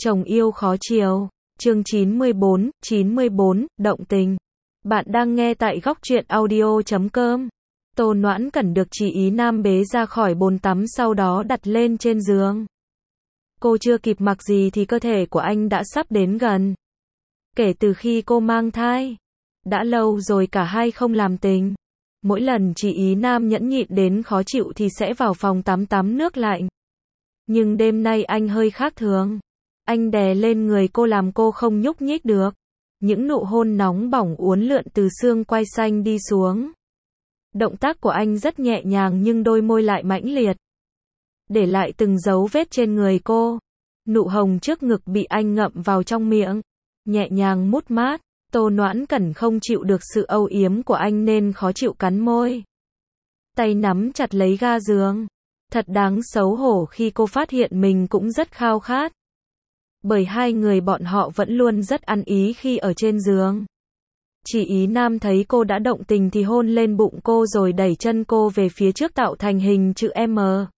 Chồng yêu khó chiều. Chương 94, động tình. Bạn đang nghe tại góc truyện audio.com. Tô Noãn Cẩn được chị Ý Nam bế ra khỏi bồn tắm sau đó đặt lên trên giường. Cô chưa kịp mặc gì thì cơ thể của anh đã sắp đến gần. Kể từ khi cô mang thai, đã lâu rồi cả hai không làm tình. Mỗi lần chị Ý Nam nhẫn nhịn đến khó chịu thì sẽ vào phòng tắm tắm nước lạnh. Nhưng đêm nay anh hơi khác thường. Anh đè lên người cô làm cô không nhúc nhích được. Những nụ hôn nóng bỏng uốn lượn từ xương quai xanh đi xuống. Động tác của anh rất nhẹ nhàng nhưng đôi môi lại mãnh liệt. Để lại từng dấu vết trên người cô. Nụ hồng trước ngực bị anh ngậm vào trong miệng. Nhẹ nhàng mút mát. Tô Noãn Cẩn không chịu được sự âu yếm của anh nên khó chịu cắn môi. Tay nắm chặt lấy ga giường. Thật đáng xấu hổ khi cô phát hiện mình cũng rất khao khát. Bởi hai người bọn họ vẫn luôn rất ăn ý khi ở trên giường. Chị Ý Nam thấy cô đã động tình thì hôn lên bụng cô rồi đẩy chân cô về phía trước tạo thành hình chữ M.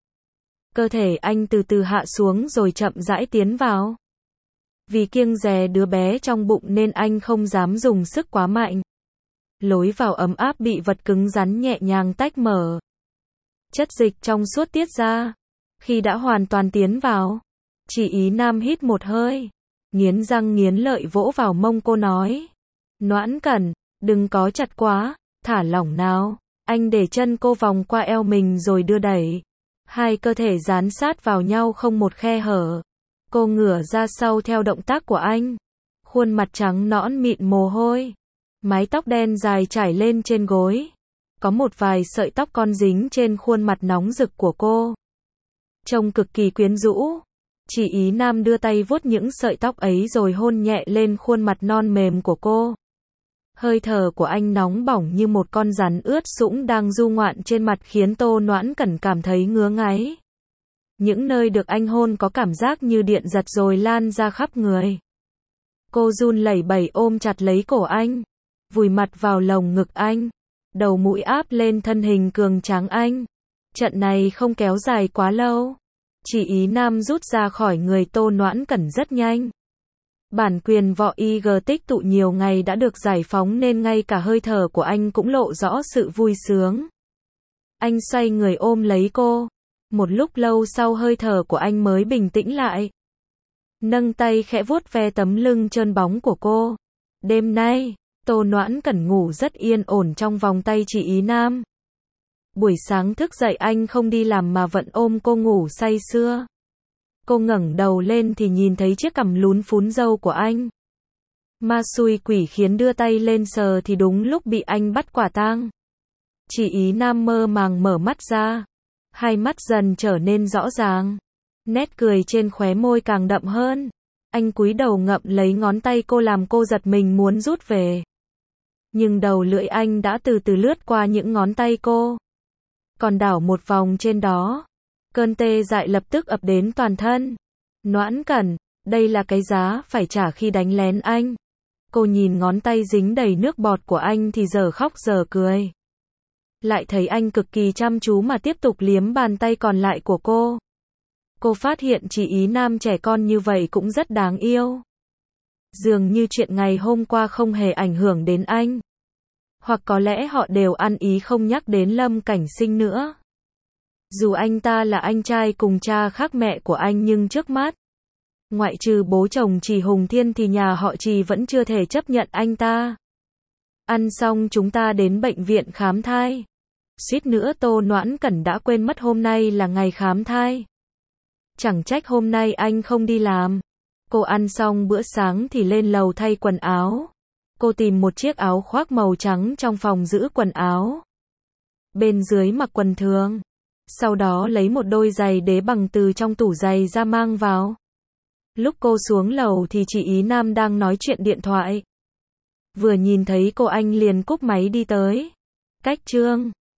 Cơ thể anh từ từ hạ xuống rồi chậm rãi tiến vào. Vì kiêng dè đứa bé trong bụng nên anh không dám dùng sức quá mạnh. Lối vào ấm áp bị vật cứng rắn nhẹ nhàng tách mở. Chất dịch trong suốt tiết ra. Khi đã hoàn toàn tiến vào, chị Ý Nam hít một hơi, nghiến răng nghiến lợi vỗ vào mông cô nói. Noãn Cẩn, đừng có chặt quá, thả lỏng nào. Anh để chân cô vòng qua eo mình rồi đưa đẩy. Hai cơ thể dán sát vào nhau không một khe hở. Cô ngửa ra sau theo động tác của anh. Khuôn mặt trắng nõn mịn mồ hôi. Mái tóc đen dài trải lên trên gối. Có một vài sợi tóc con dính trên khuôn mặt nóng rực của cô. Trông cực kỳ quyến rũ. Chị Ý Nam đưa tay vuốt những sợi tóc ấy rồi hôn nhẹ lên khuôn mặt non mềm của cô. Hơi thở của anh nóng bỏng như một con rắn ướt sũng đang du ngoạn trên mặt khiến Tô Noãn Cẩn cảm thấy ngứa ngáy. Những nơi được anh hôn có cảm giác như điện giật rồi lan ra khắp người. Cô run lẩy bẩy ôm chặt lấy cổ anh, vùi mặt vào lồng ngực anh, đầu mũi áp lên thân hình cường tráng anh. Trận này không kéo dài quá lâu. Chị Ý Nam rút ra khỏi người Tô Noãn Cẩn rất nhanh. Bản quyền võ IG tích tụ nhiều ngày đã được giải phóng nên ngay cả hơi thở của anh cũng lộ rõ sự vui sướng. Anh xoay người ôm lấy cô. Một lúc lâu sau hơi thở của anh mới bình tĩnh lại. Nâng tay khẽ vuốt ve tấm lưng trơn bóng của cô. Đêm nay, Tô Noãn Cẩn ngủ rất yên ổn trong vòng tay chị Ý Nam. Buổi sáng thức dậy anh không đi làm mà vẫn ôm cô ngủ say sưa. Cô ngẩng đầu lên thì nhìn thấy chiếc cằm lún phún râu của anh. Ma xui quỷ khiến đưa tay lên sờ thì đúng lúc bị anh bắt quả tang. Chị Ý Nam mơ màng mở mắt ra. Hai mắt dần trở nên rõ ràng. Nét cười trên khóe môi càng đậm hơn. Anh cúi đầu ngậm lấy ngón tay cô làm cô giật mình muốn rút về. Nhưng đầu lưỡi anh đã từ từ lướt qua những ngón tay cô. Còn đảo một vòng trên đó. Cơn tê dại lập tức ập đến toàn thân. Noãn Cẩn, đây là cái giá phải trả khi đánh lén anh. Cô nhìn ngón tay dính đầy nước bọt của anh thì giờ khóc giờ cười. Lại thấy anh cực kỳ chăm chú mà tiếp tục liếm bàn tay còn lại của cô. Cô phát hiện chị Ý Nam trẻ con như vậy cũng rất đáng yêu. Dường như chuyện ngày hôm qua không hề ảnh hưởng đến anh. Hoặc có lẽ họ đều ăn ý không nhắc đến Lâm Cảnh Sinh nữa. Dù anh ta là anh trai cùng cha khác mẹ của anh nhưng trước mắt, ngoại trừ bố chồng Trì Hùng Thiên thì nhà họ Trì vẫn chưa thể chấp nhận anh ta. Ăn xong chúng ta đến bệnh viện khám thai. Suýt nữa Tô Noãn Cẩn đã quên mất hôm nay là ngày khám thai. Chẳng trách hôm nay anh không đi làm. Cô ăn xong bữa sáng thì lên lầu thay quần áo. Cô tìm một chiếc áo khoác màu trắng trong phòng giữ quần áo. Bên dưới mặc quần thường. Sau đó lấy một đôi giày đế bằng từ trong tủ giày ra mang vào. Lúc cô xuống lầu thì chị Ý Nam đang nói chuyện điện thoại. Vừa nhìn thấy cô anh liền cúp máy đi tới. Cách chương